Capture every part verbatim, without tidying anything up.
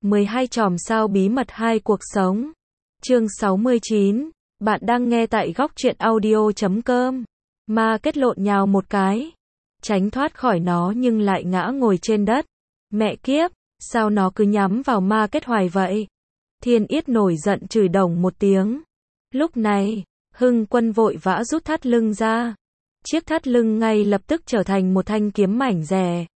mười hai chòm sao bí mật hai cuộc sống. Chương sáu mươi chín. Bạn đang nghe tại góc truyện audio chấm com. Ma kết lộn nhào một cái, tránh thoát khỏi nó nhưng lại ngã ngồi trên đất. Mẹ kiếp, sao nó cứ nhắm vào ma kết hoài vậy? Thiên Yết nổi giận chửi đồng một tiếng. Lúc này, Hưng Quân vội vã rút thắt lưng ra. Chiếc thắt lưng ngay lập tức trở thành một thanh kiếm mảnh dẻ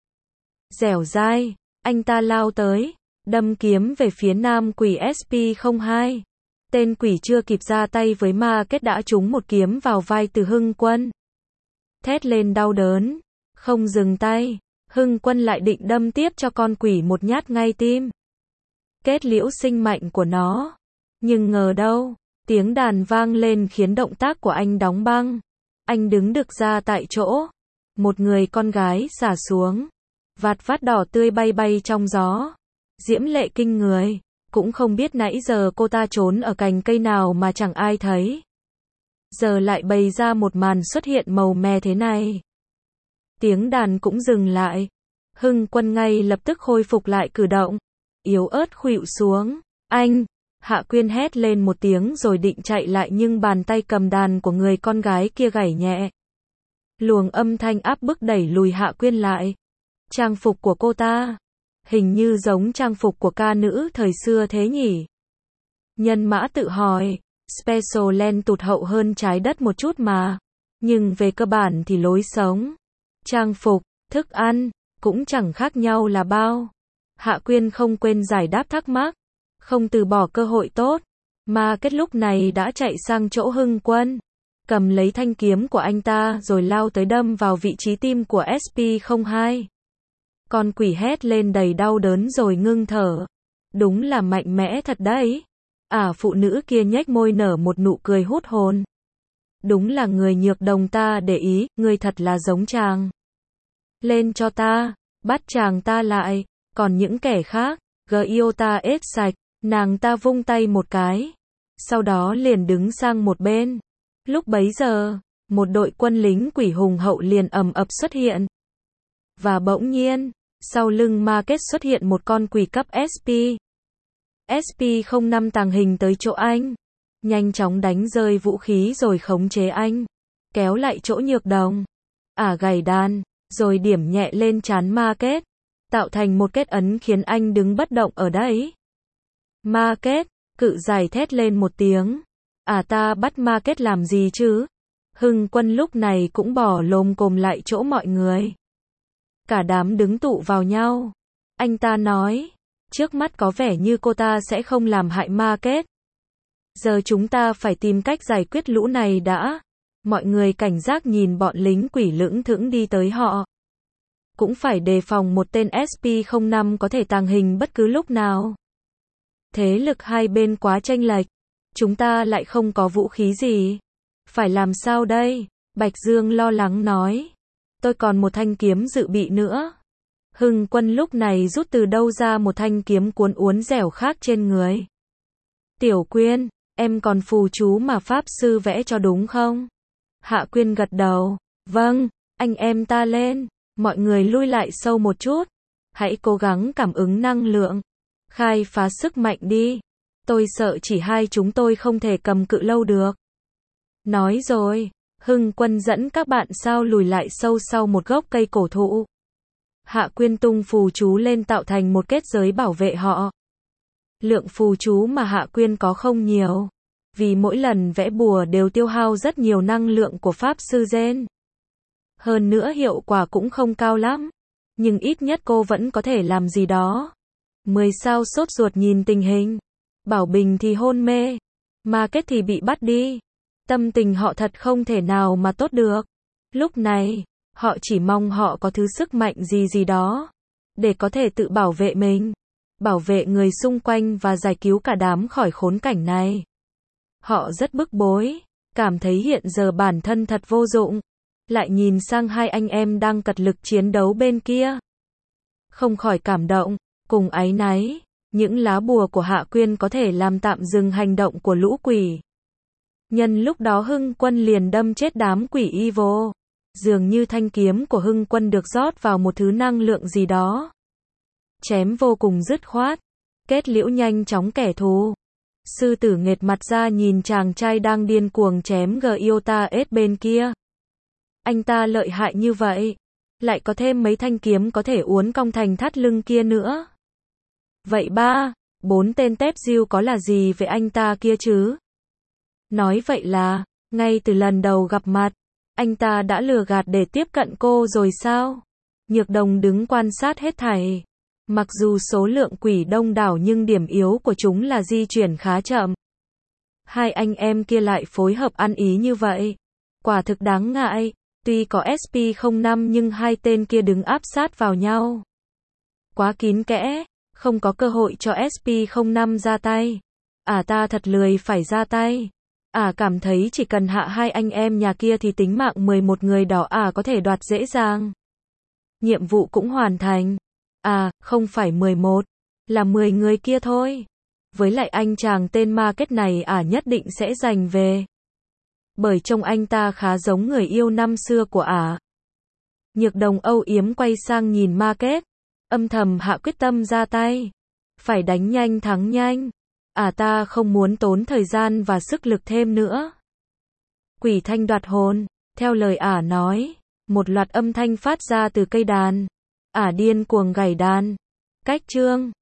dẻo dai. Anh ta lao tới, đâm kiếm về phía nam quỷ ét pê không hai. Tên quỷ chưa kịp ra tay với ma kết đã trúng một kiếm vào vai từ Hưng Quân. Thét lên đau đớn, không dừng tay, Hưng Quân lại định đâm tiếp cho con quỷ một nhát ngay tim. Kết liễu sinh mệnh của nó. Nhưng ngờ đâu, tiếng đàn vang lên khiến động tác của anh đóng băng. Anh đứng đực ra tại chỗ. Một người con gái xả xuống. Vạt vát đỏ tươi bay bay trong gió. Diễm lệ kinh người. Cũng không biết nãy giờ cô ta trốn ở cành cây nào mà chẳng ai thấy. Giờ lại bày ra một màn xuất hiện màu me thế này. Tiếng đàn cũng dừng lại. Hưng Quân ngay lập tức khôi phục lại cử động. Yếu ớt khuỵu xuống. Anh! Hạ Quyên hét lên một tiếng rồi định chạy lại nhưng bàn tay cầm đàn của người con gái kia gảy nhẹ. Luồng âm thanh áp bức đẩy lùi Hạ Quyên lại. Trang phục của cô ta hình như giống trang phục của ca nữ thời xưa thế nhỉ? Nhân mã tự hỏi, Special Land tụt hậu hơn trái đất một chút mà. Nhưng về cơ bản thì lối sống, trang phục, thức ăn, cũng chẳng khác nhau là bao. Hạ Quyên không quên giải đáp thắc mắc, không từ bỏ cơ hội tốt. Ma kết lúc này đã chạy sang chỗ Hưng Quân, cầm lấy thanh kiếm của anh ta rồi lao tới đâm vào vị trí tim của ét pê không hai. Con quỷ hét lên đầy đau đớn rồi ngưng thở. Đúng là mạnh mẽ thật đấy. À, phụ nữ kia nhếch môi nở một nụ cười hút hồn. Đúng là người nhược đồng ta để ý, người thật là giống chàng. Lên cho ta, bắt chàng ta lại, còn những kẻ khác, gio ta ết sạch. Nàng ta vung tay một cái, sau đó liền đứng sang một bên. Lúc bấy giờ, một đội quân lính quỷ hùng hậu liền ầm ập xuất hiện. Và bỗng nhiên, sau lưng ma kết xuất hiện một con quỷ cấp ét pê. ét pê không năm tàng hình tới chỗ anh, nhanh chóng đánh rơi vũ khí rồi khống chế anh, kéo lại chỗ nhược đồng. Ả gảy đàn, rồi điểm nhẹ lên trán ma kết, tạo thành một kết ấn khiến anh đứng bất động ở đấy. Ma kết, cự giải thét lên một tiếng. À, ta bắt ma kết làm gì chứ? Hưng Quân lúc này cũng bỏ lồm cồm lại chỗ mọi người. Cả đám đứng tụ vào nhau. Anh ta nói, trước mắt có vẻ như cô ta sẽ không làm hại ma kết. Giờ chúng ta phải tìm cách giải quyết lũ này đã. Mọi người cảnh giác nhìn bọn lính quỷ lững thững đi tới họ. Cũng phải đề phòng một tên ét pê không năm có thể tàng hình bất cứ lúc nào. Thế lực hai bên quá chênh lệch. Chúng ta lại không có vũ khí gì. Phải làm sao đây? Bạch Dương lo lắng nói. Tôi còn một thanh kiếm dự bị nữa. Hưng Quân lúc này rút từ đâu ra một thanh kiếm cuốn uốn dẻo khác trên người. Tiểu Quyên, em còn phù chú mà Pháp Sư vẽ cho đúng không? Hạ Quyên gật đầu. Vâng, anh em ta lên. Mọi người lui lại sâu một chút. Hãy cố gắng cảm ứng năng lượng. Khai phá sức mạnh đi. Tôi sợ chỉ hai chúng tôi không thể cầm cự lâu được. Nói rồi, Hưng Quân dẫn các bạn sao lùi lại sâu sau một gốc cây cổ thụ. Hạ Quyên tung phù chú lên tạo thành một kết giới bảo vệ họ. Lượng phù chú mà Hạ Quyên có không nhiều, vì mỗi lần vẽ bùa đều tiêu hao rất nhiều năng lượng của Pháp Sư Gen. Hơn nữa hiệu quả cũng không cao lắm, nhưng ít nhất cô vẫn có thể làm gì đó. Mười sao sốt ruột nhìn tình hình. Bảo Bình thì hôn mê, Ma kết thì bị bắt đi. Tâm tình họ thật không thể nào mà tốt được. Lúc này, họ chỉ mong họ có thứ sức mạnh gì gì đó, để có thể tự bảo vệ mình, bảo vệ người xung quanh và giải cứu cả đám khỏi khốn cảnh này. Họ rất bức bối, cảm thấy hiện giờ bản thân thật vô dụng. Lại nhìn sang hai anh em đang cật lực chiến đấu bên kia. Không khỏi cảm động, cùng áy náy. Những lá bùa của Hạ Quyên có thể làm tạm dừng hành động của lũ quỷ. Nhân lúc đó Hưng Quân liền đâm chết đám quỷ evil. Dường như thanh kiếm của Hưng Quân được rót vào một thứ năng lượng gì đó. Chém vô cùng dứt khoát. Kết liễu nhanh chóng kẻ thù. Sư tử nghệt mặt ra nhìn chàng trai đang điên cuồng chém Gyota S bên kia. Anh ta lợi hại như vậy. Lại có thêm mấy thanh kiếm có thể uốn cong thành thắt lưng kia nữa. Vậy ba, bốn tên tép diêu có là gì về anh ta kia chứ? Nói vậy là, ngay từ lần đầu gặp mặt, anh ta đã lừa gạt để tiếp cận cô rồi sao? Nhược Đồng đứng quan sát hết thảy. Mặc dù số lượng quỷ đông đảo nhưng điểm yếu của chúng là di chuyển khá chậm. Hai anh em kia lại phối hợp ăn ý như vậy. Quả thực đáng ngại. Tuy có S P không năm nhưng hai tên kia đứng áp sát vào nhau. Quá kín kẽ, không có cơ hội cho S P không năm ra tay. À ta thật lười phải ra tay. À cảm thấy chỉ cần hạ hai anh em nhà kia thì tính mạng mười một người đỏ à có thể đoạt dễ dàng. Nhiệm vụ cũng hoàn thành. À, không phải mười một, là mười người kia thôi. Với lại anh chàng tên ma kết này à nhất định sẽ giành về. Bởi trông anh ta khá giống người yêu năm xưa của ả. Nhược Đồng âu yếm quay sang nhìn ma kết, âm thầm hạ quyết tâm ra tay. Phải đánh nhanh thắng nhanh. Ả ta không muốn tốn thời gian và sức lực thêm nữa. Quỷ thanh đoạt hồn, theo lời ả nói, một loạt âm thanh phát ra từ cây đàn. Ả điên cuồng gảy đàn. Cách chương